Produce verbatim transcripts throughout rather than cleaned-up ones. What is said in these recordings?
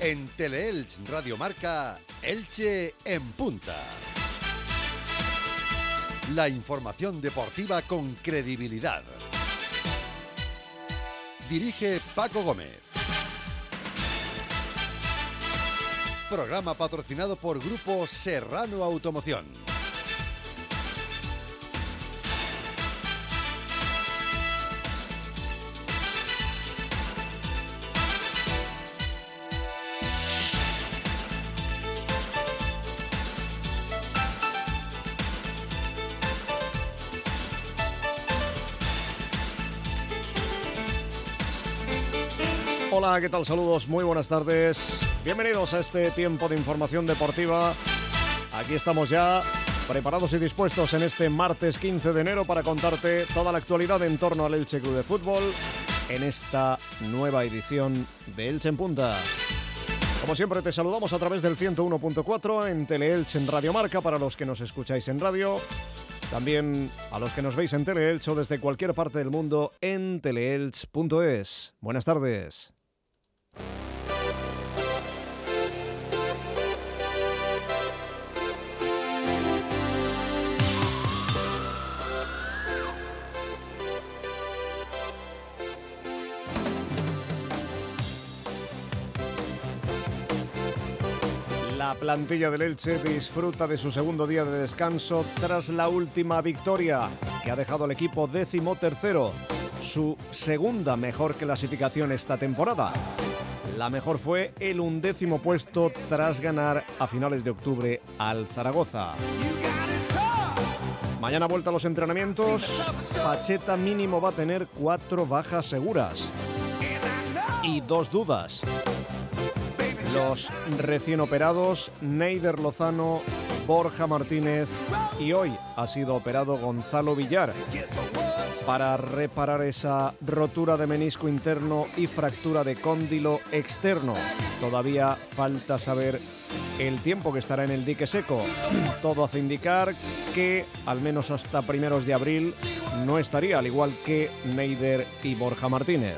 En Teleelch Radio Marca, Elche en punta. La información deportiva con credibilidad. Dirige Paco Gómez. Programa patrocinado por Grupo Serrano Automoción. Hola, ¿qué tal? Saludos, muy buenas tardes. Bienvenidos a este tiempo de información deportiva. Aquí estamos ya preparados y dispuestos en este martes quince de enero para contarte toda la actualidad en torno al Elche Club de Fútbol en esta nueva edición de Elche en Punta. Como siempre te saludamos a través del ciento uno punto cuatro en Teleelch en Radio Marca para los que nos escucháis en radio. También a los que nos veis en Teleelch o desde cualquier parte del mundo en teleelch punto es. Buenas tardes. La plantilla del Elche disfruta de su segundo día de descanso tras la última victoria, que ha dejado al equipo décimo tercero, su segunda mejor clasificación esta temporada. La mejor fue el undécimo puesto tras ganar a finales de octubre al Zaragoza. Mañana vuelta a los entrenamientos. Pacheta mínimo va a tener cuatro bajas seguras y dos dudas. Los recién operados Neider Lozano, Borja Martínez y hoy ha sido operado Gonzalo Villar para reparar esa rotura de menisco interno y fractura de cóndilo externo. Todavía falta saber el tiempo que estará en el dique seco. Todo hace indicar que al menos hasta primeros de abril no estaría, al igual que Neider y Borja Martínez.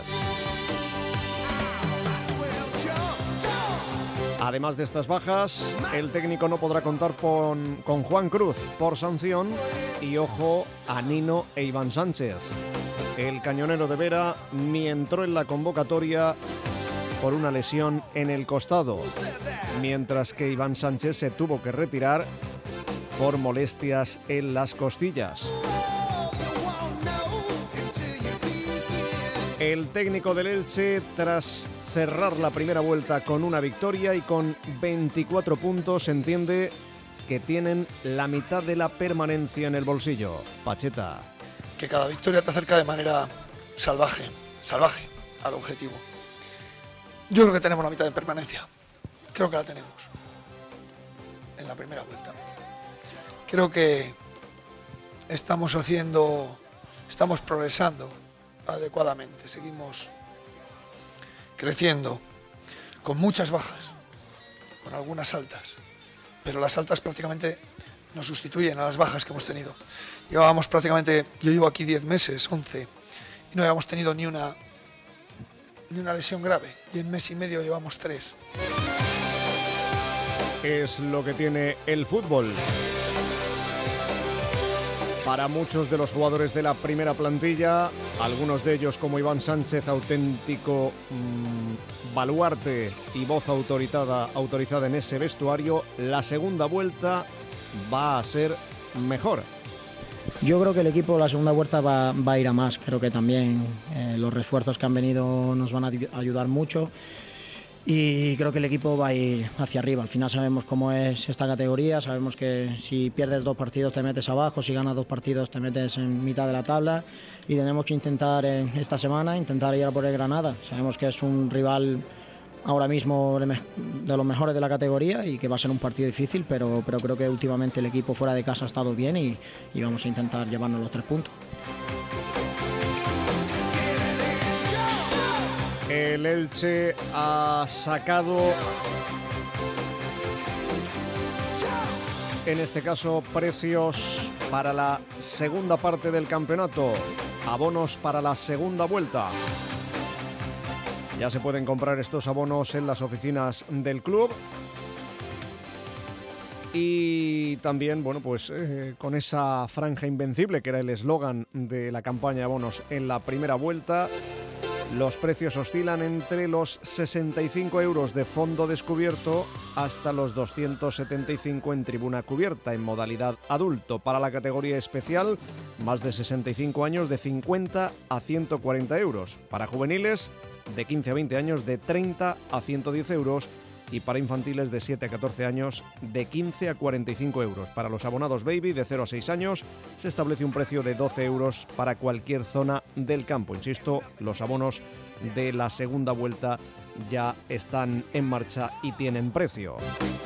Además de estas bajas, el técnico no podrá contar con, con Juan Cruz por sanción y ojo a Nino e Iván Sánchez. El cañonero de Vera ni entró en la convocatoria por una lesión en el costado, mientras que Iván Sánchez se tuvo que retirar por molestias en las costillas. El técnico del Elche, tras cerrar la primera vuelta con una victoria y con veinticuatro puntos, entiende que tienen la mitad de la permanencia en el bolsillo. Pacheta. Que cada victoria te acerca de manera salvaje, salvaje al objetivo. Yo creo que tenemos la mitad de permanencia. Creo que la tenemos. En la primera vuelta. Creo que estamos haciendo, estamos progresando adecuadamente. Seguimos creciendo, con muchas bajas, con algunas altas, pero las altas prácticamente nos sustituyen a las bajas que hemos tenido. Llevábamos prácticamente, yo llevo aquí diez meses, once, y no habíamos tenido ni una, ni una lesión grave, y en mes y medio llevamos tres. Es lo que tiene el fútbol. Para muchos de los jugadores de la primera plantilla, algunos de ellos como Iván Sánchez, auténtico mmm, baluarte y voz autorizada, autorizada en ese vestuario, la segunda vuelta va a ser mejor. Yo creo que el equipo la segunda vuelta va, va a ir a más. Creo que también eh, los refuerzos que han venido nos van a ayudar mucho. Y creo que el equipo va a ir hacia arriba. Al final sabemos cómo es esta categoría, sabemos que si pierdes dos partidos te metes abajo, si ganas dos partidos te metes en mitad de la tabla y tenemos que intentar en esta semana, intentar ir a por el Granada. Sabemos que es un rival ahora mismo de los mejores de la categoría y que va a ser un partido difícil, pero, pero creo que últimamente el equipo fuera de casa ha estado bien y, y vamos a intentar llevarnos los tres puntos. El Elche ha sacado, en este caso, precios para la segunda parte del campeonato, abonos para la segunda vuelta. Ya se pueden comprar estos abonos en las oficinas del club. Y también, bueno, pues eh, con esa franja invencible que era el eslogan de la campaña de abonos en la primera vuelta, los precios oscilan entre los sesenta y cinco euros de fondo descubierto hasta los doscientos setenta y cinco en tribuna cubierta en modalidad adulto. Para la categoría especial, más de sesenta y cinco años de cincuenta a ciento cuarenta euros. Para juveniles, de quince a veinte años de treinta a ciento diez euros. Y para infantiles de siete a catorce años de quince a cuarenta y cinco euros. Para los abonados baby de cero a seis años se establece un precio de doce euros para cualquier zona del campo. Insisto, los abonos de la segunda vuelta ya están en marcha y tienen precio.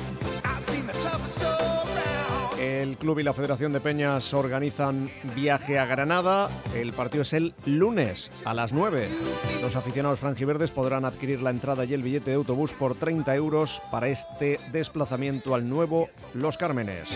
El club y la Federación de Peñas organizan viaje a Granada. El partido es el lunes a las nueve. Los aficionados franjiverdes podrán adquirir la entrada y el billete de autobús por treinta euros para este desplazamiento al nuevo Los Cármenes.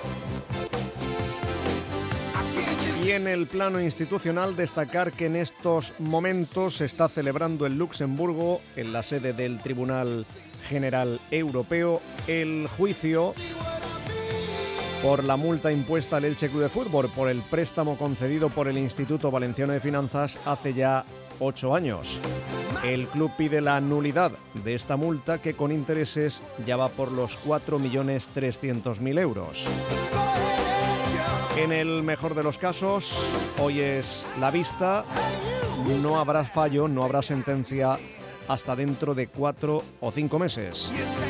Y en el plano institucional, destacar que en estos momentos se está celebrando en Luxemburgo, en la sede del Tribunal General Europeo, el juicio por la multa impuesta al Elche Club de Fútbol por el préstamo concedido por el Instituto Valenciano de Finanzas hace ya ocho años. El club pide la nulidad de esta multa, que con intereses ya va por los cuatro millones trescientos mil euros. En el mejor de los casos, hoy es la vista, no habrá fallo, no habrá sentencia hasta dentro de cuatro o cinco meses.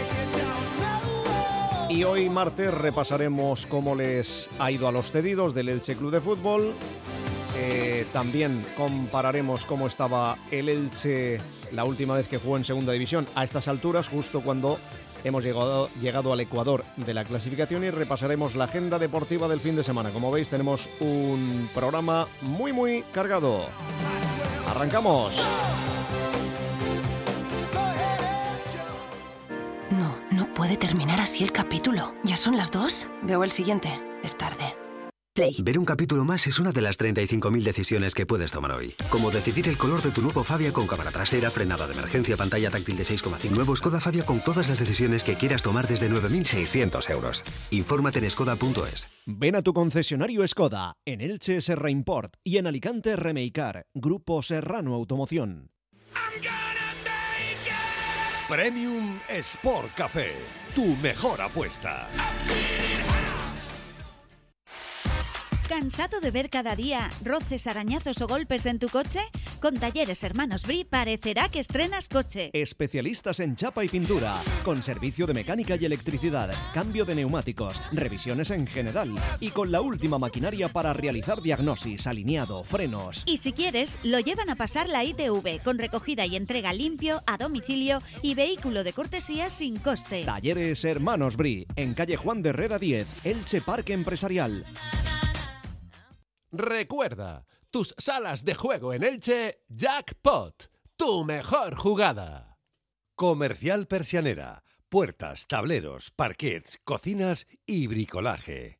Y hoy martes repasaremos cómo les ha ido a los cedidos del Elche Club de Fútbol. Eh, también compararemos cómo estaba el Elche la última vez que jugó en segunda división a estas alturas, justo cuando hemos llegado, llegado al Ecuador de la clasificación, y repasaremos la agenda deportiva del fin de semana. Como veis, tenemos un programa muy muy cargado. ¡Arrancamos! No, no puede terminar así el capítulo. ¿Ya son las dos? Veo el siguiente. Es tarde. Play. Ver un capítulo más es una de las treinta y cinco mil decisiones que puedes tomar hoy. Como decidir el color de tu nuevo Fabia con cámara trasera, frenada de emergencia, pantalla táctil de seis coma cinco. Nuevo Skoda Fabia con todas las decisiones que quieras tomar desde nueve mil seiscientos euros. Infórmate en skoda punto es. Ven a tu concesionario Skoda, en Elche Serra Import y en Alicante Remeicar, Grupo Serrano Automoción. Premium Sport Café, tu mejor apuesta. ¿Cansado de ver cada día roces, arañazos o golpes en tu coche? Con Talleres Hermanos Bri parecerá que estrenas coche. Especialistas en chapa y pintura, con servicio de mecánica y electricidad, cambio de neumáticos, revisiones en general y con la última maquinaria para realizar diagnosis, alineado, frenos. Y si quieres, lo llevan a pasar la I T V con recogida y entrega limpio, a domicilio y vehículo de cortesía sin coste. Talleres Hermanos Bri, en calle Juan de Herrera diez, Elche Parque Empresarial. Recuerda, tus salas de juego en Elche, Jackpot, tu mejor jugada. Comercial Persianera, puertas, tableros, parquets, cocinas y bricolaje.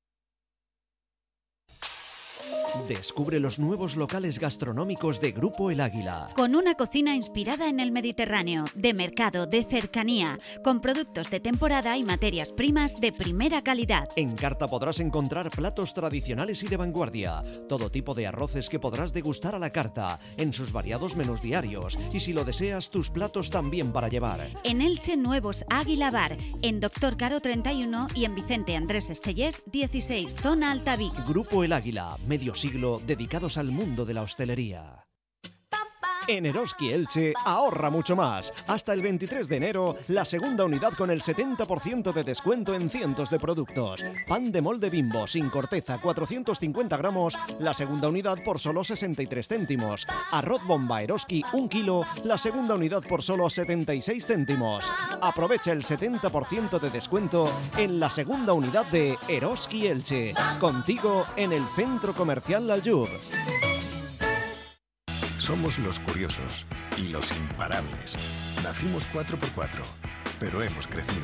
Descubre los nuevos locales gastronómicos de Grupo El Águila. Con una cocina inspirada en el Mediterráneo, de mercado, de cercanía, con productos de temporada y materias primas de primera calidad. En carta podrás encontrar platos tradicionales y de vanguardia, todo tipo de arroces que podrás degustar a la carta, en sus variados menús diarios, y si lo deseas, tus platos también para llevar. En Elche, nuevos Águila Bar, en Doctor Caro treinta y uno y en Vicente Andrés Estellés dieciséis, zona Altavix. Grupo El Águila, medio siglo dedicados al mundo de la hostelería. En Eroski Elche, ahorra mucho más. Hasta el veintitrés de enero, la segunda unidad con el setenta por ciento de descuento en cientos de productos. Pan de molde Bimbo, sin corteza, cuatrocientos cincuenta gramos, la segunda unidad por solo sesenta y tres céntimos. Arroz bomba Eroski, un kilo, la segunda unidad por solo setenta y seis céntimos. Aprovecha el setenta por ciento de descuento en la segunda unidad de Eroski Elche. Contigo en el Centro Comercial Laljub. Somos los curiosos y los imparables. Nacimos cuatro por cuatro, pero hemos crecido.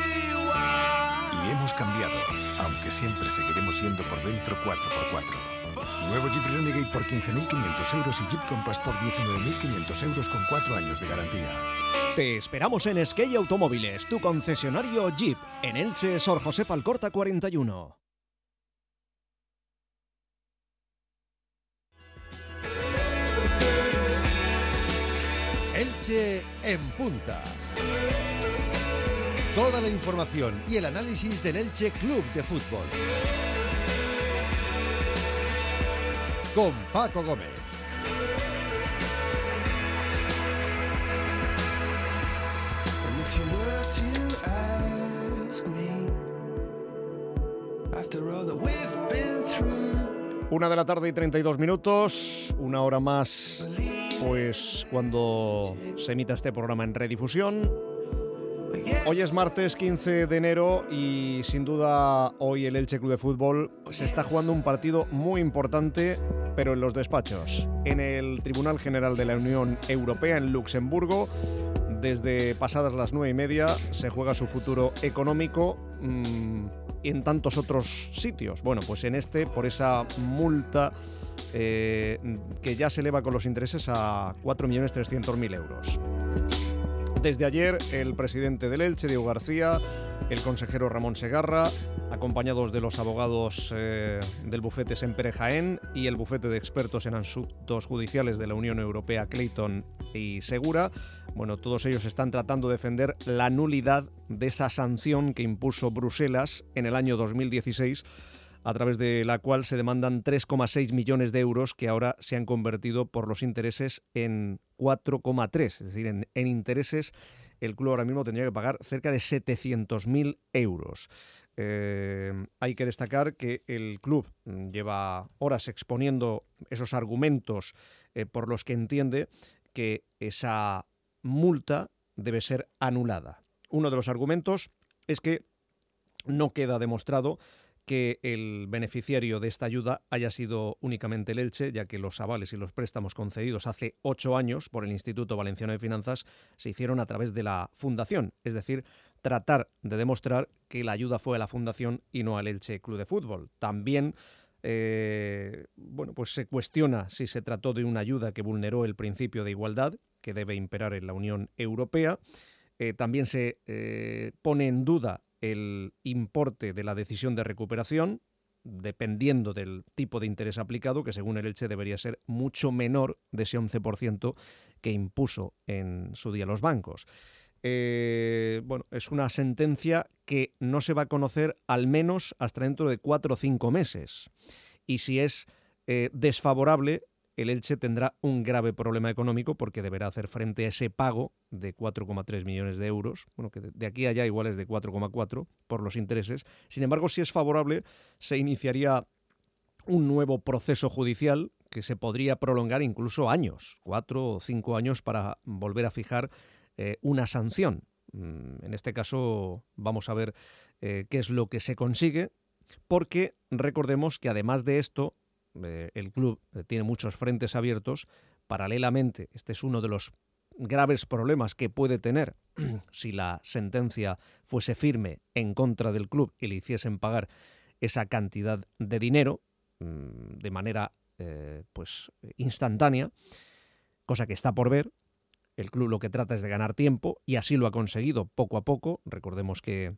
Y hemos cambiado, aunque siempre seguiremos siendo por dentro cuatro por cuatro. Nuevo Jeep Renegade por quince mil quinientos euros y Jeep Compass por diecinueve mil quinientos euros con cuatro años de garantía. Te esperamos en Skey Automóviles, tu concesionario Jeep, en Elche, Sor José Alcorta cuarenta y uno. Elche en punta. Toda la información y el análisis del Elche Club de Fútbol. Con Paco Gómez. Una de la tarde y treinta y dos minutos, una hora más, pues cuando se emita este programa en redifusión. Hoy es martes quince de enero y sin duda hoy el Elche Club de Fútbol se está jugando un partido muy importante, pero en los despachos. En el Tribunal General de la Unión Europea en Luxemburgo, desde pasadas las nueve y media, se juega su futuro económico mmm, en tantos otros sitios. Bueno, pues en este, por esa multa eh, que ya se eleva con los intereses a cuatro millones trescientos mil euros. Desde ayer, el presidente del Elche, Diego García, el consejero Ramón Segarra, acompañados de los abogados eh, del bufete Sempere Jaén y el bufete de expertos en asuntos judiciales de la Unión Europea, Clayton y Segura, bueno, todos ellos están tratando de defender la nulidad de esa sanción que impuso Bruselas en el año dos mil dieciséis, a través de la cual se demandan tres coma seis millones de euros que ahora se han convertido por los intereses en cuatro coma tres. Es decir, en, en intereses el club ahora mismo tendría que pagar cerca de setecientos mil euros. Eh, hay que destacar que el club lleva horas exponiendo esos argumentos eh, por los que entiende que esa multa debe ser anulada. Uno de los argumentos es que no queda demostrado que el beneficiario de esta ayuda haya sido únicamente el Elche, ya que los avales y los préstamos concedidos hace ocho años por el Instituto Valenciano de Finanzas se hicieron a través de la Fundación, es decir, tratar de demostrar que la ayuda fue a la Fundación y no al Elche Club de Fútbol. También eh, bueno, pues se cuestiona si se trató de una ayuda que vulneró el principio de igualdad que debe imperar en la Unión Europea. Eh, también se eh, pone en duda el importe de la decisión de recuperación, dependiendo del tipo de interés aplicado, que según el Elche debería ser mucho menor de ese once por ciento que impuso en su día los bancos. Eh, bueno, es una sentencia que no se va a conocer al menos hasta dentro de cuatro o cinco meses. Y si es eh, desfavorable, el Elche tendrá un grave problema económico porque deberá hacer frente a ese pago de cuatro coma tres millones de euros, bueno, que de aquí a allá igual es de cuatro coma cuatro por los intereses. Sin embargo, si es favorable, se iniciaría un nuevo proceso judicial que se podría prolongar incluso años, cuatro o cinco años, para volver a fijar eh, una sanción. En este caso vamos a ver eh, qué es lo que se consigue, porque recordemos que además de esto, eh, el club eh, tiene muchos frentes abiertos. Paralelamente, este es uno de los graves problemas que puede tener si la sentencia fuese firme en contra del club y le hiciesen pagar esa cantidad de dinero mmm, de manera eh, pues instantánea, cosa que está por ver. El club lo que trata es de ganar tiempo y así lo ha conseguido poco a poco. Recordemos que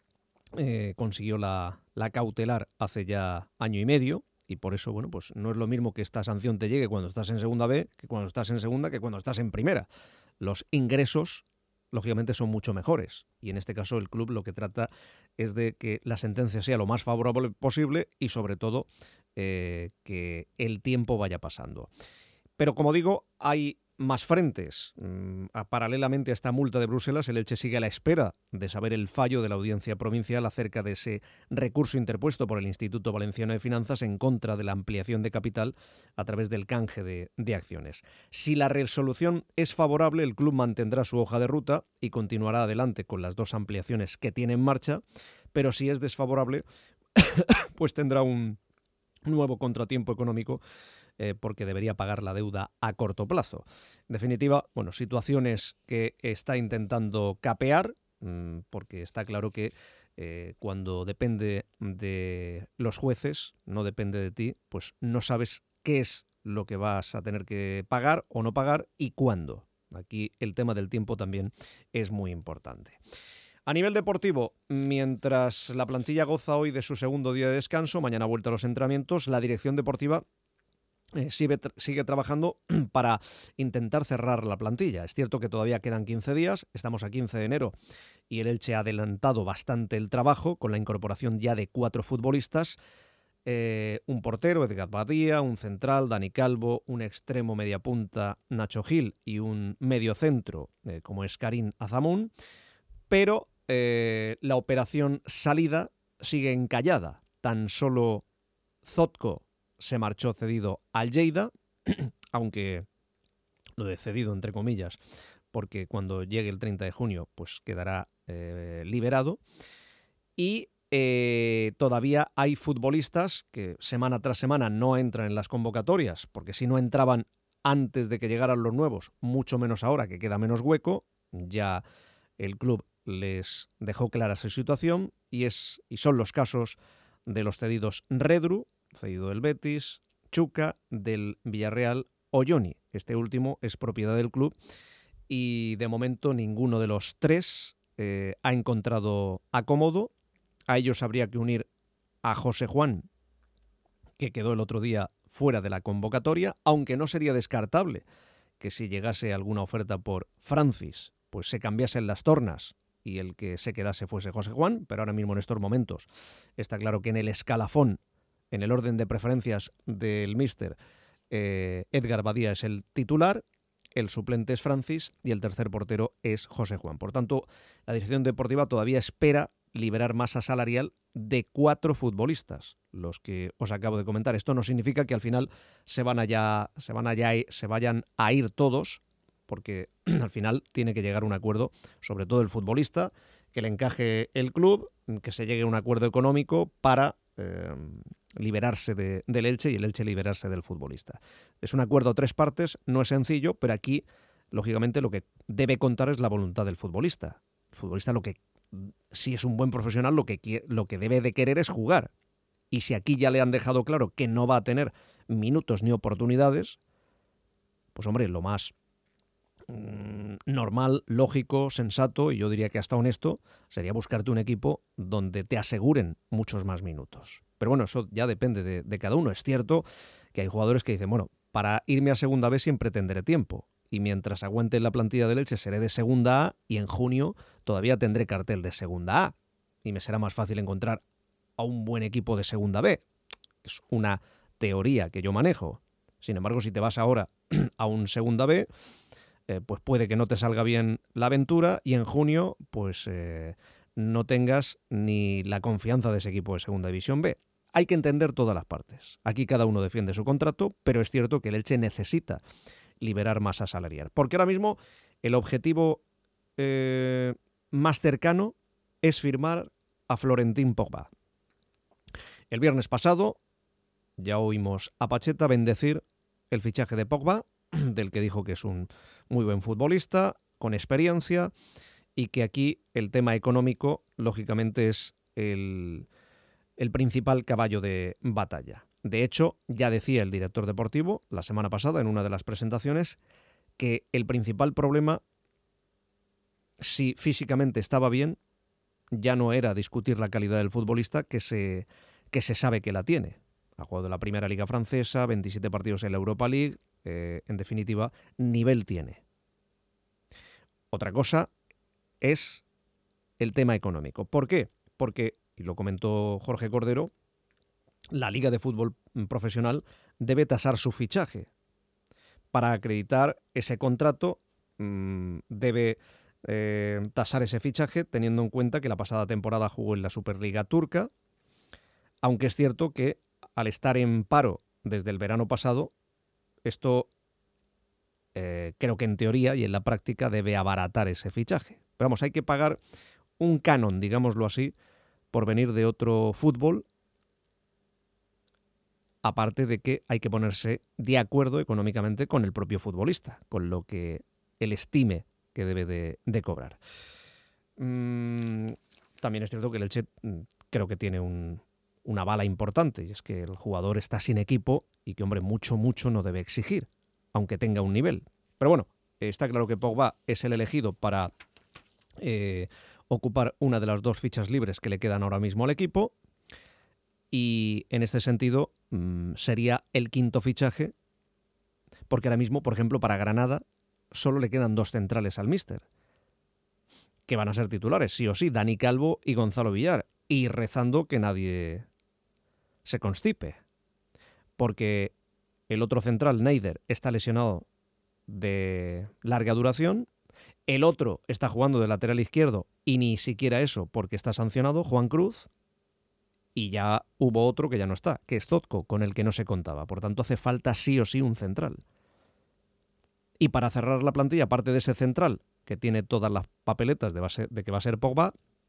eh, consiguió la, la cautelar hace ya año y medio y por eso, bueno, pues no es lo mismo que esta sanción te llegue cuando estás en segunda B que cuando estás en segunda que cuando estás en primera. Los ingresos, lógicamente, son mucho mejores y en este caso el club lo que trata es de que la sentencia sea lo más favorable posible y sobre todo eh, que el tiempo vaya pasando. Pero como digo, hay más frentes. Mm, a, paralelamente a esta multa de Bruselas, el Elche sigue a la espera de saber el fallo de la Audiencia Provincial acerca de ese recurso interpuesto por el Instituto Valenciano de Finanzas en contra de la ampliación de capital a través del canje de, de acciones. Si la resolución es favorable, el club mantendrá su hoja de ruta y continuará adelante con las dos ampliaciones que tiene en marcha, pero si es desfavorable, pues tendrá un nuevo contratiempo económico Eh, porque debería pagar la deuda a corto plazo. En definitiva, bueno, situaciones que está intentando capear, mmm, porque está claro que eh, cuando depende de los jueces, no depende de ti, pues no sabes qué es lo que vas a tener que pagar o no pagar y cuándo. Aquí el tema del tiempo también es muy importante. A nivel deportivo, mientras la plantilla goza hoy de su segundo día de descanso, mañana vuelta a los entrenamientos, la dirección deportiva eh, sigue, sigue trabajando para intentar cerrar la plantilla. Es cierto que todavía quedan quince días, estamos a quince de enero y el Elche ha adelantado bastante el trabajo con la incorporación ya de cuatro futbolistas, eh, un portero, Edgar Badía, un central, Dani Calvo, un extremo mediapunta, Nacho Gil, y un mediocentro, eh, como es Karim Azamun, pero eh, la operación salida sigue encallada. Tan solo Zotko se marchó cedido al Lleida, aunque lo de cedido entre comillas, porque cuando llegue el treinta de junio pues quedará eh, liberado, y eh, todavía hay futbolistas que semana tras semana no entran en las convocatorias, porque si no entraban antes de que llegaran los nuevos, mucho menos ahora que queda menos hueco, ya el club les dejó clara su situación, y, es, y son los casos de los cedidos Redru, cedido del Betis, Chuca, del Villarreal, o Johnny. Este último es propiedad del club y de momento ninguno de los tres eh, ha encontrado acomodo. A ellos habría que unir a José Juan, que quedó el otro día fuera de la convocatoria, aunque no sería descartable que si llegase alguna oferta por Francis, pues se cambiasen las tornas y el que se quedase fuese José Juan, pero ahora mismo en estos momentos está claro que en el escalafón, en el orden de preferencias del míster, eh, Edgar Badía es el titular, el suplente es Francis y el tercer portero es José Juan. Por tanto, la dirección deportiva todavía espera liberar masa salarial de cuatro futbolistas, los que os acabo de comentar. Esto no significa que al final se van allá, se van allá, se vayan a ir todos, porque al final tiene que llegar a un acuerdo, sobre todo el futbolista, que le encaje el club, que se llegue a un acuerdo económico para eh, liberarse de, del Elche y el Elche liberarse del futbolista. Es un acuerdo a tres partes, no es sencillo, pero aquí, lógicamente, lo que debe contar es la voluntad del futbolista. El futbolista, lo que si es un buen profesional, lo que, lo que debe de querer es jugar. Y si aquí ya le han dejado claro que no va a tener minutos ni oportunidades, pues hombre, lo más mmm, normal, lógico, sensato, y yo diría que hasta honesto, sería buscarte un equipo donde te aseguren muchos más minutos. Pero bueno, eso ya depende de, de cada uno. Es cierto que hay jugadores que dicen, bueno, para irme a segunda B siempre tendré tiempo. Y mientras aguante la plantilla del Elche seré de segunda A y en junio todavía tendré cartel de segunda A. Y me será más fácil encontrar a un buen equipo de segunda B. Es una teoría que yo manejo. Sin embargo, si te vas ahora a un segunda B, eh, pues puede que no te salga bien la aventura y en junio pues eh, no tengas ni la confianza de ese equipo de segunda división B. Hay que entender todas las partes. Aquí cada uno defiende su contrato, pero es cierto que el Elche necesita liberar masa salarial. Porque ahora mismo el objetivo eh, más cercano es firmar a Florentín Pogba. El viernes pasado ya oímos a Pacheta bendecir el fichaje de Pogba, del que dijo que es un muy buen futbolista, con experiencia, y que aquí el tema económico, lógicamente, es el, el principal caballo de batalla. De hecho, ya decía el director deportivo la semana pasada en una de las presentaciones que el principal problema, si físicamente estaba bien, ya no era discutir la calidad del futbolista, que se, que se sabe que la tiene. Ha jugado en la primera liga francesa, veintisiete partidos en la Europa League, eh, en definitiva, nivel tiene. Otra cosa es el tema económico. ¿Por qué? Porque, y lo comentó Jorge Cordero, la Liga de Fútbol Profesional debe tasar su fichaje. Para acreditar ese contrato mmm, debe eh, tasar ese fichaje teniendo en cuenta que la pasada temporada jugó en la Superliga turca, aunque es cierto que al estar en paro desde el verano pasado, esto eh, creo que en teoría y en la práctica debe abaratar ese fichaje. Pero vamos, hay que pagar un canon, digámoslo así, por venir de otro fútbol, aparte de que hay que ponerse de acuerdo económicamente con el propio futbolista, con lo que él estime que debe de, de cobrar. Mm, también es cierto que el Elche creo que tiene un, una bala importante, y es que el jugador está sin equipo y que, hombre, mucho, mucho no debe exigir, aunque tenga un nivel. Pero bueno, está claro que Pogba es el elegido para eh, ocupar una de las dos fichas libres que le quedan ahora mismo al equipo, y en este sentido mmm, sería el quinto fichaje, porque ahora mismo, por ejemplo, para Granada solo le quedan dos centrales al míster, que van a ser titulares, sí o sí, Dani Calvo y Gonzalo Villar, y rezando que nadie se constipe, porque el otro central, Neider, está lesionado de larga duración, el otro está jugando de lateral izquierdo y ni siquiera eso porque está sancionado, Juan Cruz, y ya hubo otro que ya no está, que es Zotko, con el que no se contaba. Por tanto, hace falta sí o sí un central. Y para cerrar la plantilla, aparte de ese central, que tiene todas las papeletas de, base, de que va a ser Pogba,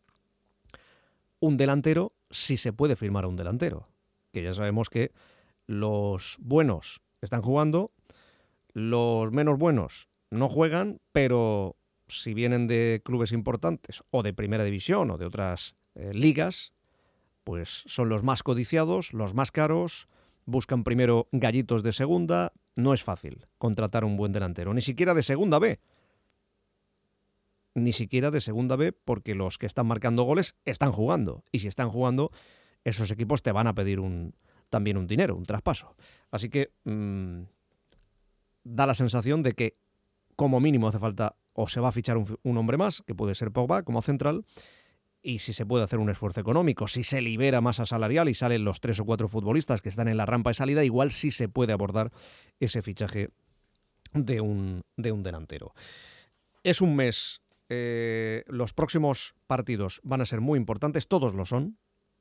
un delantero, si se puede firmar a un delantero. Que ya sabemos que los buenos están jugando, los menos buenos no juegan, pero si vienen de clubes importantes o de primera división o de otras eh, ligas, pues son los más codiciados, los más caros, buscan primero gallitos de segunda. No es fácil contratar un buen delantero, ni siquiera de segunda B. Ni siquiera de segunda B, porque los que están marcando goles están jugando. Y si están jugando, esos equipos te van a pedir un, también un dinero, un traspaso. Así que mmm, da la sensación de que como mínimo hace falta, o se va a fichar un, un hombre más, que puede ser Pogba como central, y si se puede hacer un esfuerzo económico, si se libera masa salarial y salen los tres o cuatro futbolistas que están en la rampa de salida, igual sí se puede abordar ese fichaje de un, de un delantero. Es un mes, eh, los próximos partidos van a ser muy importantes, todos lo son,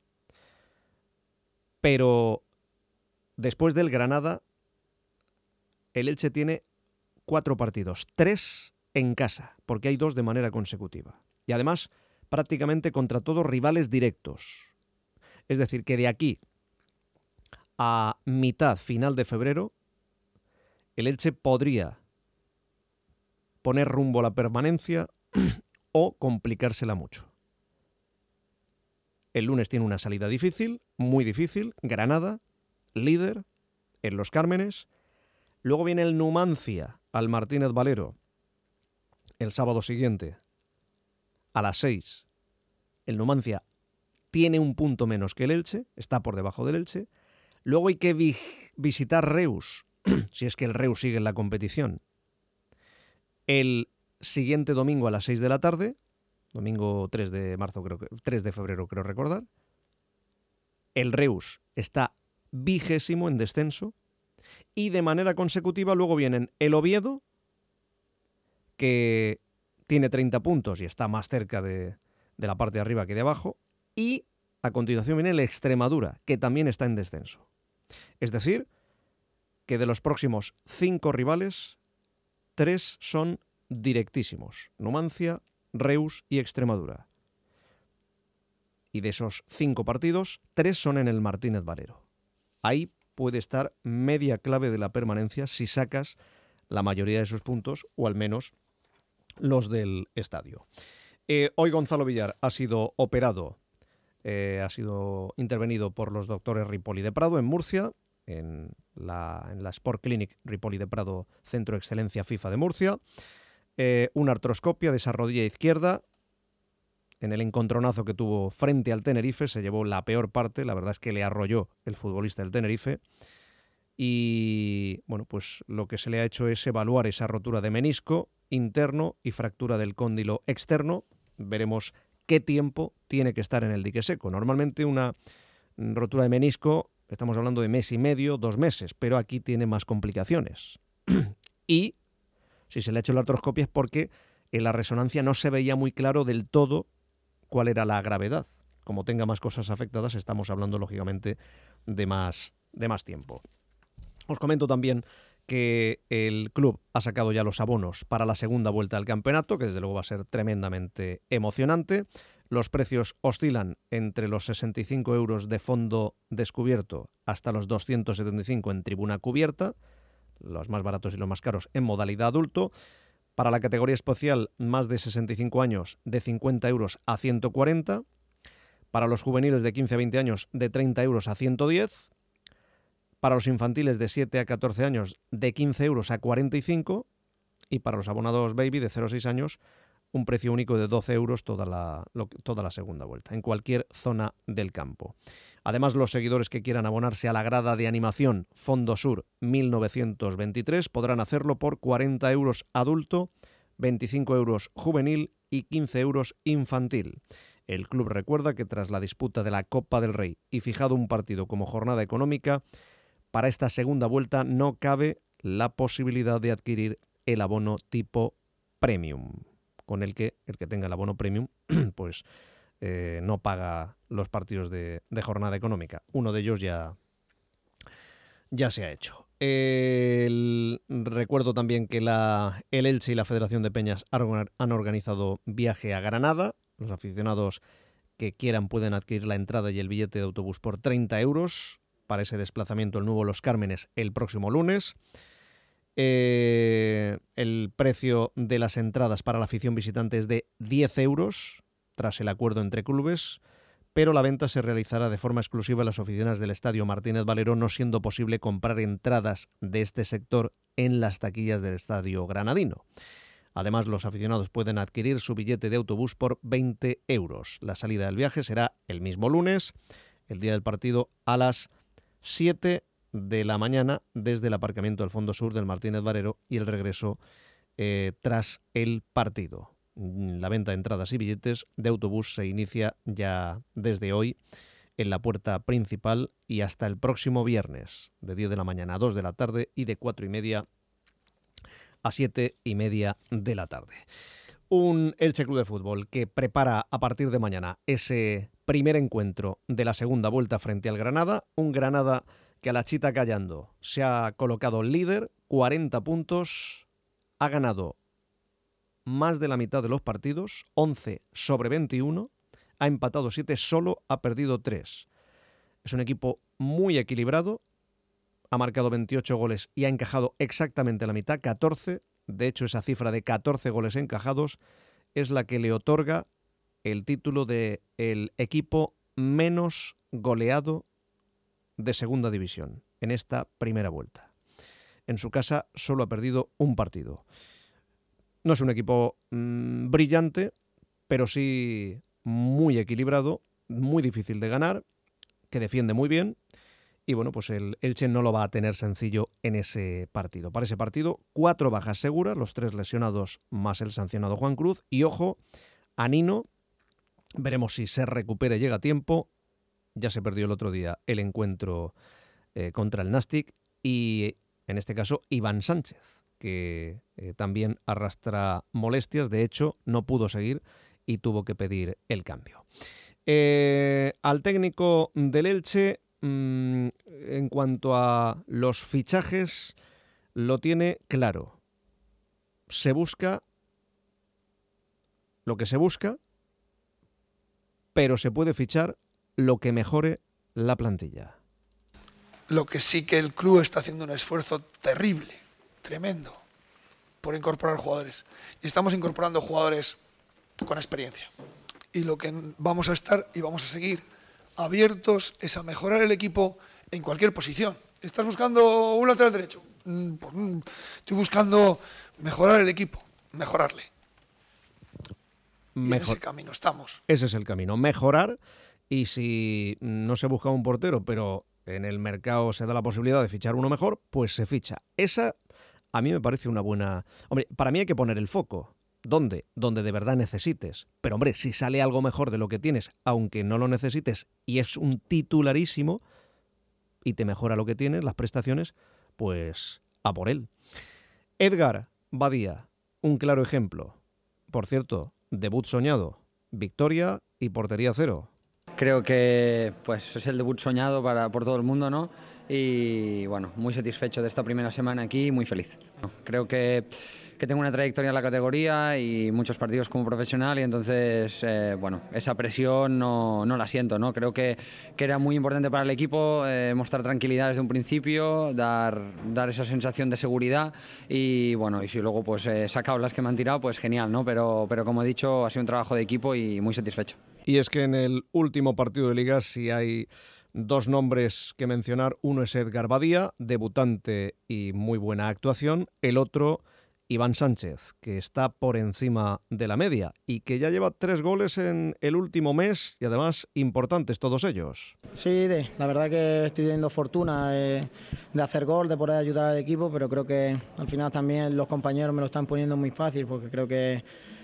pero después del Granada, el Elche tiene cuatro partidos, tres en casa, porque hay dos de manera consecutiva. Y además, prácticamente contra todos rivales directos. Es decir, que de aquí a mitad, final de febrero, el Elche podría poner rumbo a la permanencia o complicársela mucho. El lunes tiene una salida difícil, muy difícil, Granada, líder, en Los Cármenes. Luego viene el Numancia al Martínez Valero el sábado siguiente a las seis. El Numancia tiene un punto menos que el Elche, está por debajo del Elche. Luego hay que vi- visitar Reus, si es que el Reus sigue en la competición, el siguiente domingo a las seis de la tarde, domingo tres de marzo, creo que tres de febrero, creo recordar. El Reus está vigésimo en descenso y de manera consecutiva luego vienen el Oviedo, que tiene treinta puntos y está más cerca de, de la parte de arriba que de abajo, y a continuación viene el Extremadura, que también está en descenso. Es decir, que de los próximos cinco rivales, tres son directísimos: Numancia, Reus y Extremadura. Y de esos cinco partidos, tres son en el Martínez Valero. Ahí puede estar media clave de la permanencia si sacas la mayoría de sus puntos, o al menos los del estadio. Eh, hoy Gonzalo Villar ha sido operado, eh, ha sido intervenido por los doctores Ripoll y de Prado en Murcia, en la, en la Sport Clinic Ripoll y de Prado, Centro de Excelencia FIFA de Murcia. Eh, una artroscopia de esa rodilla izquierda. En el encontronazo que tuvo frente al Tenerife se llevó la peor parte, la verdad es que le arrolló el futbolista del Tenerife. Y bueno, pues lo que se le ha hecho es evaluar esa rotura de menisco interno y fractura del cóndilo externo. Veremos qué tiempo tiene que estar en el dique seco. Normalmente una rotura de menisco, estamos hablando de mes y medio, dos meses, pero aquí tiene más complicaciones. Y si se le ha hecho la artroscopia es porque en la resonancia no se veía muy claro del todo cuál era la gravedad. Como tenga más cosas afectadas, estamos hablando lógicamente de más, de más tiempo. Os comento también que el club ha sacado ya los abonos para la segunda vuelta del campeonato, que desde luego va a ser tremendamente emocionante. Los precios oscilan entre los sesenta y cinco euros de fondo descubierto hasta los doscientos setenta y cinco en tribuna cubierta, los más baratos y los más caros en modalidad adulto. Para la categoría especial, más de sesenta y cinco años, de cincuenta euros a ciento cuarenta. Para los juveniles de quince a veinte años, de treinta euros a ciento diez. Para los infantiles de siete a catorce años, de quince euros a cuarenta y cinco. Y para los abonados baby de cero a seis años, un precio único de doce euros toda la, lo, toda la segunda vuelta, en cualquier zona del campo. Además, los seguidores que quieran abonarse a la grada de animación Fondo Sur mil novecientos veintitrés podrán hacerlo por cuarenta euros adulto, veinticinco euros juvenil y quince euros infantil. El club recuerda que tras la disputa de la Copa del Rey y fijado un partido como jornada económica, para esta segunda vuelta no cabe la posibilidad de adquirir el abono tipo premium, con el que el que tenga el abono premium pues eh, no paga los partidos de, de jornada económica. Uno de ellos ya, ya se ha hecho. El, recuerdo también que la, el Elche y la Federación de Peñas han organizado viaje a Granada. Los aficionados que quieran pueden adquirir la entrada y el billete de autobús por treinta euros para ese desplazamiento al nuevo Los Cármenes el próximo lunes. Eh, el precio de las entradas para la afición visitante es de diez euros tras el acuerdo entre clubes, pero la venta se realizará de forma exclusiva en las oficinas del Estadio Martínez Valero, no siendo posible comprar entradas de este sector en las taquillas del Estadio Granadino. Además, los aficionados pueden adquirir su billete de autobús por veinte euros. La salida del viaje será el mismo lunes, el día del partido, a las siete de la mañana desde el aparcamiento del Fondo Sur del Martínez Valero, y el regreso eh, tras el partido. La venta de entradas y billetes de autobús se inicia ya desde hoy en la puerta principal y hasta el próximo viernes, de diez de la mañana a dos de la tarde y de cuatro y media a siete y media de la tarde. Un Elche Club de Fútbol que prepara a partir de mañana ese primer encuentro de la segunda vuelta frente al Granada, un Granada que a la chita callando se ha colocado líder, cuarenta puntos, ha ganado más de la mitad de los partidos, once sobre veintiuno, ha empatado siete, solo ha perdido tres. Es un equipo muy equilibrado, ha marcado veintiocho goles y ha encajado exactamente la mitad, catorce. De hecho, esa cifra de catorce goles encajados es la que le otorga el título de el equipo menos goleado de segunda división en esta primera vuelta. En su casa solo ha perdido un partido. No es un equipo mmm, brillante, pero sí muy equilibrado, muy difícil de ganar, que defiende muy bien. Y bueno, pues el Elche no lo va a tener sencillo en ese partido. Para ese partido, cuatro bajas seguras, los tres lesionados más el sancionado Juan Cruz. Y ojo, a Nino, veremos si se recupera y llega a tiempo. Ya se perdió el otro día el encuentro eh, contra el Nastic. Y en este caso, Iván Sánchez, que eh, también arrastra molestias. De hecho, no pudo seguir y tuvo que pedir el cambio. Eh, al técnico del Elche, mmm, en cuanto a los fichajes, lo tiene claro. Se busca lo que se busca, pero se puede fichar lo que mejore la plantilla. Lo que sí que el club está haciendo un esfuerzo terrible, tremendo, por incorporar jugadores. Y estamos incorporando jugadores con experiencia. Y lo que vamos a estar y vamos a seguir abiertos es a mejorar el equipo en cualquier posición. ¿Estás buscando un lateral derecho? Pues, estoy buscando mejorar el equipo, mejorarle. Y Mejor. en ese camino estamos. Ese es el camino, mejorar. Y si no se busca un portero, pero en el mercado se da la posibilidad de fichar uno mejor, pues se ficha. Esa a mí me parece una buena... Hombre, para mí hay que poner el foco. ¿Dónde? Donde de verdad necesites. Pero hombre, si sale algo mejor de lo que tienes, aunque no lo necesites, y es un titularísimo, y te mejora lo que tienes, las prestaciones, pues a por él. Edgar Badía, un claro ejemplo. Por cierto, debut soñado, victoria y portería cero. Creo que pues es el debut soñado para, por todo el mundo, ¿no? Y bueno, muy satisfecho de esta primera semana aquí y muy feliz. Creo que, que tengo una trayectoria en la categoría y muchos partidos como profesional y entonces, eh, bueno, esa presión no, no la siento, ¿no? Creo que, que era muy importante para el equipo eh, mostrar tranquilidad desde un principio, dar, dar esa sensación de seguridad y bueno, y si luego pues he sacado las que me han tirado, pues genial, ¿no? Pero, pero como he dicho, ha sido un trabajo de equipo y muy satisfecho. Y es que en el último partido de Liga, si hay dos nombres que mencionar, uno es Edgar Badía, debutante y muy buena actuación, el otro Iván Sánchez, que está por encima de la media y que ya lleva tres goles en el último mes y además importantes todos ellos. Sí, de, la verdad que estoy teniendo fortuna eh, de hacer gol, de poder ayudar al equipo, pero creo que al final también los compañeros me lo están poniendo muy fácil, porque creo que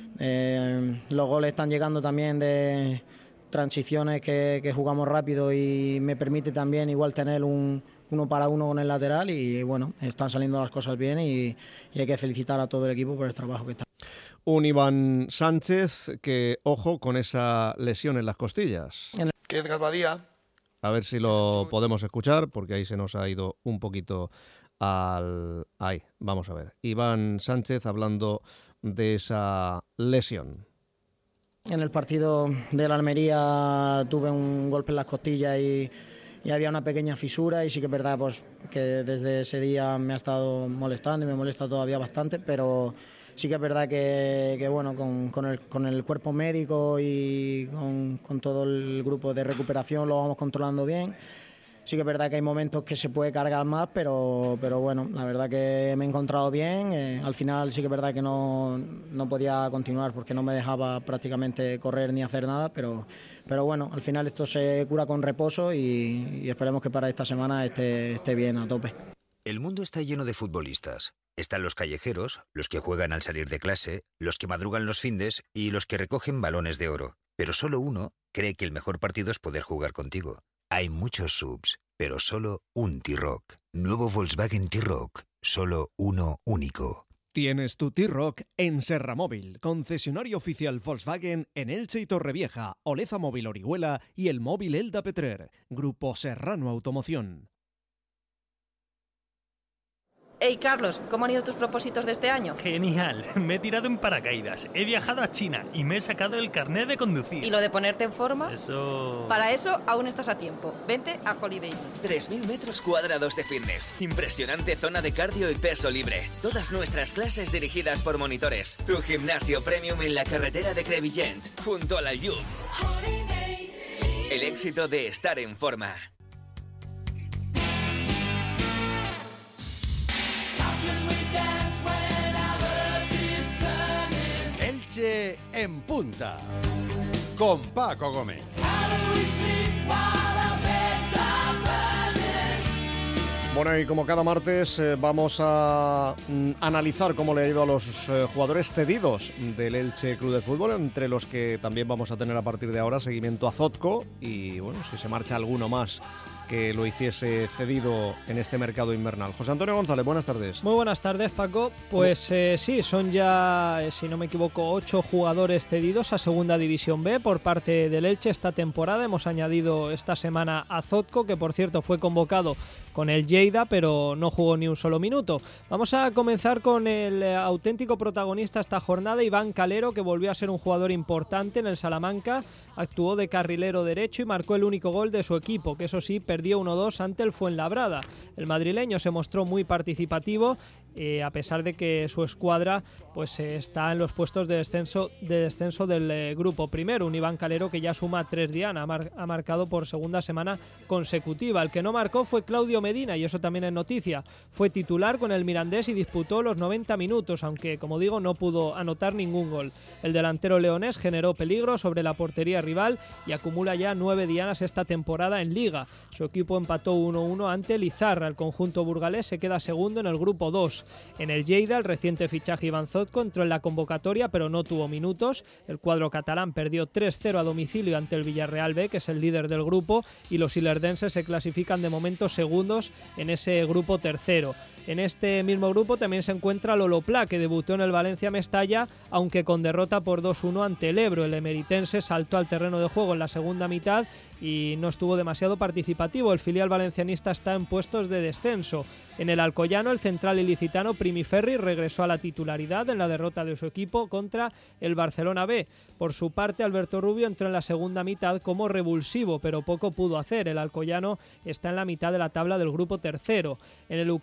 eh, los goles están llegando también de transiciones que, que jugamos rápido y me permite también igual tener un uno para uno con el lateral y bueno, están saliendo las cosas bien y, y hay que felicitar a todo el equipo por el trabajo que está. Un Iván Sánchez que, ojo, con esa lesión en las costillas. Que Edgar Badía. A ver si lo podemos escuchar, porque ahí se nos ha ido un poquito al... Ahí, vamos a ver. Iván Sánchez hablando de esa lesión. En el partido de la Almería tuve un golpe en las costillas y... y había una pequeña fisura y sí que es verdad pues, que desde ese día me ha estado molestando y me molesta todavía bastante, pero sí que es verdad que, que bueno, con, con, el, con el cuerpo médico y con, con todo el grupo de recuperación lo vamos controlando bien. Sí que es verdad que hay momentos que se puede cargar más, pero, pero bueno, la verdad que me he encontrado bien. Eh, al final sí que es verdad que no, no podía continuar porque no me dejaba prácticamente correr ni hacer nada, pero, pero bueno, al final esto se cura con reposo y, y esperemos que para esta semana esté, esté bien a tope. El mundo está lleno de futbolistas. Están los callejeros, los que juegan al salir de clase, los que madrugan los findes y los que recogen balones de oro. Pero solo uno cree que el mejor partido es poder jugar contigo. Hay muchos subs, pero solo un T-Roc. Nuevo Volkswagen T-Roc, solo uno único. Tienes tu T-Roc en Serramóvil, concesionario oficial Volkswagen en Elche y Torrevieja, Oleza Móvil Orihuela y el móvil Elda Petrer. Grupo Serrano Automoción. Hey Carlos, ¿cómo han ido tus propósitos de este año? Genial, me he tirado en paracaídas, he viajado a China y me he sacado el carnet de conducir. ¿Y lo de ponerte en forma? Eso... Para eso aún estás a tiempo. Vente a Holiday Inn. tres mil metros cuadrados de fitness, impresionante zona de cardio y peso libre. Todas nuestras clases dirigidas por monitores. Tu gimnasio premium en la carretera de Crevillent, junto a la Llum. El éxito de estar en forma. Elche en punta, con Paco Gómez. Bueno, y como cada martes eh, vamos a mm, analizar cómo le ha ido a los eh, jugadores cedidos del Elche Club de Fútbol, entre los que también vamos a tener a partir de ahora seguimiento a Zotko y bueno, si se marcha alguno más que lo hiciese cedido en este mercado invernal. José Antonio González, buenas tardes. Muy buenas tardes, Paco. Pues eh, sí, son ya, eh, si no me equivoco, ocho jugadores cedidos a Segunda División B por parte del Elche esta temporada. Hemos añadido esta semana a Zotko, que por cierto fue convocado con el Lleida, pero no jugó ni un solo minuto. Vamos a comenzar con el eh, auténtico protagonista esta jornada, Iván Calero, que volvió a ser un jugador importante en el Salamanca. Actuó de carrilero derecho y marcó el único gol de su equipo, que eso sí, perdió uno dos ante el Fuenlabrada. El madrileño se mostró muy participativo, eh, a pesar de que su escuadra pues eh, está en los puestos de descenso, de descenso del eh, grupo primero. Un Iván Calero que ya suma tres dianas, ha, mar- ha marcado por segunda semana consecutiva. El que no marcó fue Claudio Medina, y eso también es noticia. Fue titular con el Mirandés y disputó los noventa minutos, aunque, como digo, no pudo anotar ningún gol. El delantero leonés generó peligro sobre la portería rival y acumula ya nueve dianas esta temporada en Liga. Su equipo empató uno uno ante Lizarra. El conjunto burgalés se queda segundo en el grupo dos. En el Lleida, el reciente fichaje Iván Zotko entró en la convocatoria, pero no tuvo minutos. El cuadro catalán perdió tres cero a domicilio ante el Villarreal B, que es el líder del grupo, y los ilerdenses se clasifican de momento segundos en ese grupo tercero. En este mismo grupo también se encuentra Lolo Pla, que debutó en el Valencia Mestalla, aunque con derrota por dos uno ante el Ebro. El emeritense saltó al terreno de juego en la segunda mitad y no estuvo demasiado participativo. El filial valencianista está en puestos de descenso. En el Alcoyano, el central ilicitano Primi Ferri regresó a la titularidad en la derrota de su equipo contra el Barcelona B. Por su parte, Alberto Rubio entró en la segunda mitad como revulsivo, pero poco pudo hacer. El Alcoyano está en la mitad de la tabla del grupo tercero. En el U C A M de Murcia,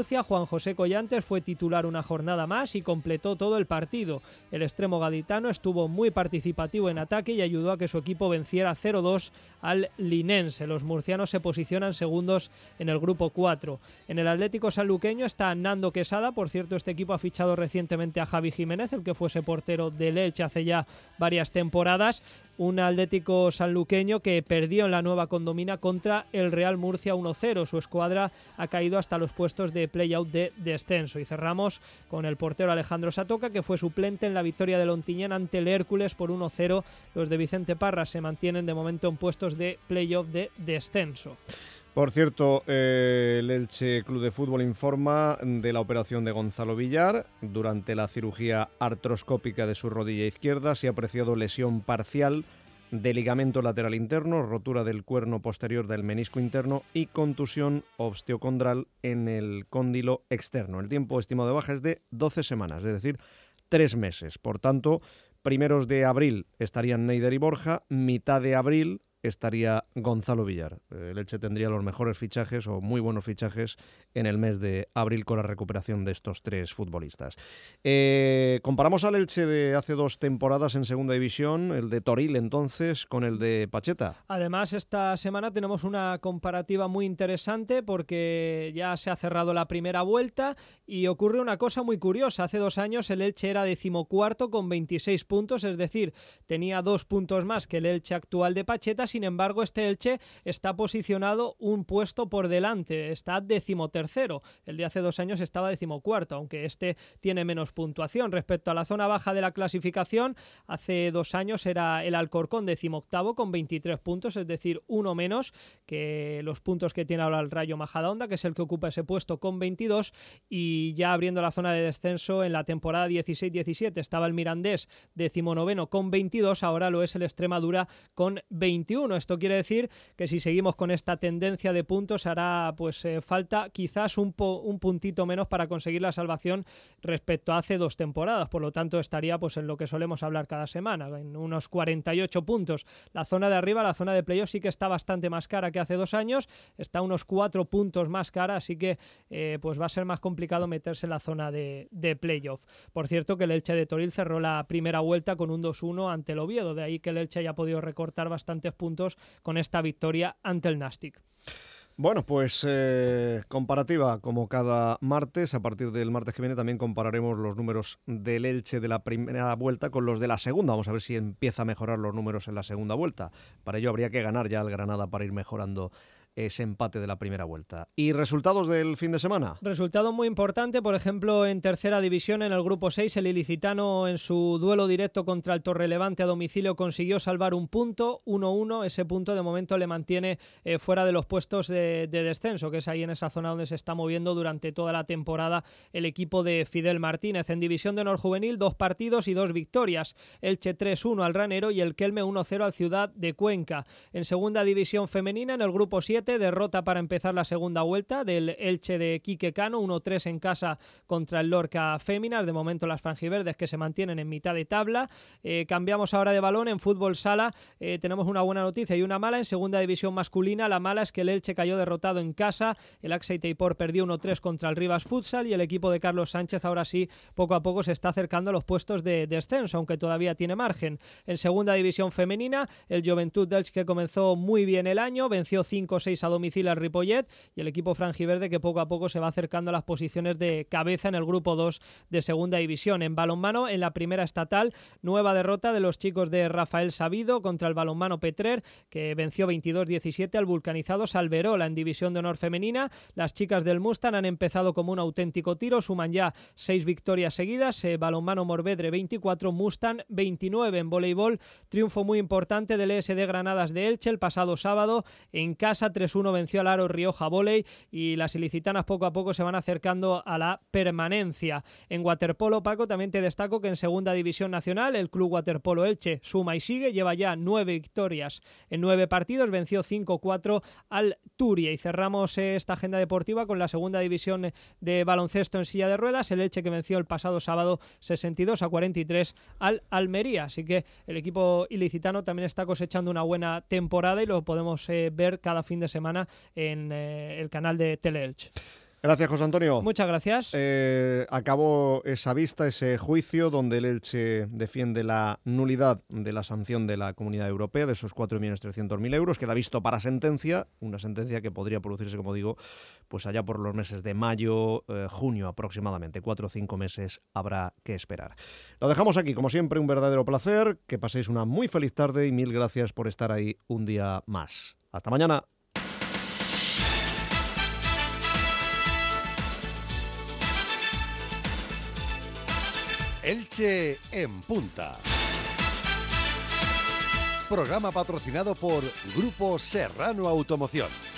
Murcia. Juan José Collantes fue titular una jornada más y completó todo el partido. El extremo gaditano estuvo muy participativo en ataque y ayudó a que su equipo venciera cero dos al Linense. Los murcianos se posicionan segundos en el grupo cuatro. En el Atlético sanluqueño está Nando Quesada. Por cierto, este equipo ha fichado recientemente a Javi Jiménez, el que fuese portero del Elche hace ya varias temporadas. Un Atlético sanluqueño que perdió en la Nueva Condomina contra el Real Murcia uno cero. Su escuadra ha caído hasta los puestos de play-out de descenso. Y cerramos con el portero Alejandro Satoca, que fue suplente en la victoria de Ontinyent ante el Hércules por uno cero. Los de Vicente Parra se mantienen de momento en puestos de play-off de descenso. Por cierto, eh, el Elche Club de Fútbol informa de la operación de Gonzalo Villar. Durante la cirugía artroscópica de su rodilla izquierda se ha apreciado lesión parcial de ligamento lateral interno, rotura del cuerno posterior del menisco interno y contusión osteocondral en el cóndilo externo. El tiempo estimado de baja es de doce semanas, es decir, tres meses. Por tanto, primeros de abril estarían Neider y Borja, mitad de abril estaría Gonzalo Villar. El Elche tendría los mejores fichajes o muy buenos fichajes en el mes de abril con la recuperación de estos tres futbolistas. Eh, comparamos al Elche de hace dos temporadas en segunda división, el de Toril entonces, con el de Pacheta. Además, esta semana tenemos una comparativa muy interesante porque ya se ha cerrado la primera vuelta y ocurre una cosa muy curiosa. Hace dos años el Elche era decimocuarto con veintiséis puntos, es decir, tenía dos puntos más que el Elche actual de Pacheta. Sin embargo, este Elche está posicionado un puesto por delante, está decimotercero. El de hace dos años estaba decimocuarto, aunque este tiene menos puntuación. Respecto a la zona baja de la clasificación, hace dos años era el Alcorcón decimoctavo con veintitrés puntos, es decir, uno menos que los puntos que tiene ahora el Rayo Majadahonda, que es el que ocupa ese puesto con veintidós, y ya abriendo la zona de descenso en la temporada dieciséis diecisiete estaba el Mirandés decimonoveno con veintidós, ahora lo es el Extremadura con veintiuno. Esto quiere decir que si seguimos con esta tendencia de puntos hará pues eh, falta quizás un, po, un puntito menos para conseguir la salvación respecto a hace dos temporadas. Por lo tanto estaría pues en lo que solemos hablar cada semana, en unos cuarenta y ocho puntos. La zona de arriba, la zona de playoff, sí que está bastante más cara que hace dos años, está unos cuatro puntos más cara, así que eh, pues va a ser más complicado meterse en la zona de, de playoff. Por cierto, que el Elche de Toril cerró la primera vuelta con un dos uno ante el Oviedo, de ahí que el Elche haya podido recortar bastantes puntos con esta victoria ante el Nastic. Bueno, pues eh, comparativa como cada martes. A partir del martes que viene también compararemos los números del Elche de la primera vuelta con los de la segunda. Vamos a ver si empieza a mejorar los números en la segunda vuelta. Para ello habría que ganar ya al Granada para ir mejorando ese empate de la primera vuelta. ¿Y resultados del fin de semana? Resultado muy importante, por ejemplo, en tercera división, en el grupo seis, el ilicitano en su duelo directo contra el Torrelevante a domicilio consiguió salvar un punto, uno uno. Ese punto de momento le mantiene eh, fuera de los puestos de, de descenso, que es ahí en esa zona donde se está moviendo durante toda la temporada el equipo de Fidel Martínez. En división de honor juvenil, dos partidos y dos victorias. Elche tres uno al Ranero y el Kelme uno cero al Ciudad de Cuenca. En segunda división femenina, en el grupo siete, derrota para empezar la segunda vuelta del Elche de Quique Cano, uno tres en casa contra el Lorca Féminas. De momento las franjiverdes que se mantienen en mitad de tabla. Eh, cambiamos ahora de balón. En fútbol sala eh, tenemos una buena noticia y una mala. En segunda división masculina, la mala es que el Elche cayó derrotado en casa. El Axey Teipor perdió uno tres contra el Rivas Futsal y el equipo de Carlos Sánchez ahora sí, poco a poco se está acercando a los puestos de descenso, aunque todavía tiene margen. En segunda división femenina, el Joventut d'Elche, que comenzó muy bien el año, venció cinco seis a domicilio al Ripollet, y el equipo franjiverde que poco a poco se va acercando a las posiciones de cabeza en el grupo dos de segunda división. En balonmano, en la primera estatal, nueva derrota de los chicos de Rafael Sabido contra el Balonmano Petrer, que venció veintidós diecisiete al vulcanizado Salverola. En división de honor femenina, las chicas del Mustang han empezado como un auténtico tiro, suman ya seis victorias seguidas. eh, Balonmano Morvedre veinticuatro, Mustang veintinueve. En voleibol, triunfo muy importante del E S D Granadas de Elche el pasado sábado en casa, tres uno venció al Aro Rioja Voley, y las ilicitanas poco a poco se van acercando a la permanencia. En waterpolo, Paco, también te destaco que en segunda división nacional el Club Waterpolo Elche suma y sigue, lleva ya nueve victorias en nueve partidos, venció cinco cuatro al Turia. Y cerramos eh, esta agenda deportiva con la segunda división de baloncesto en silla de ruedas, el Elche que venció el pasado sábado sesenta y dos a cuarenta y tres al Almería, así que el equipo ilicitano también está cosechando una buena temporada y lo podemos eh, ver cada fin de semana en eh, el canal de Teleelch. Gracias, José Antonio. Muchas gracias. Eh, acabó esa vista, ese juicio, donde el Elche defiende la nulidad de la sanción de la Comunidad Europea, de esos cuatro millones trescientos mil euros. Queda visto para sentencia, una sentencia que podría producirse, como digo, pues allá por los meses de mayo, eh, junio aproximadamente. Cuatro o cinco meses habrá que esperar. Lo dejamos aquí, como siempre, un verdadero placer. Que paséis una muy feliz tarde y mil gracias por estar ahí un día más. Hasta mañana. Elche en Punta. Programa patrocinado por Grupo Serrano Automoción.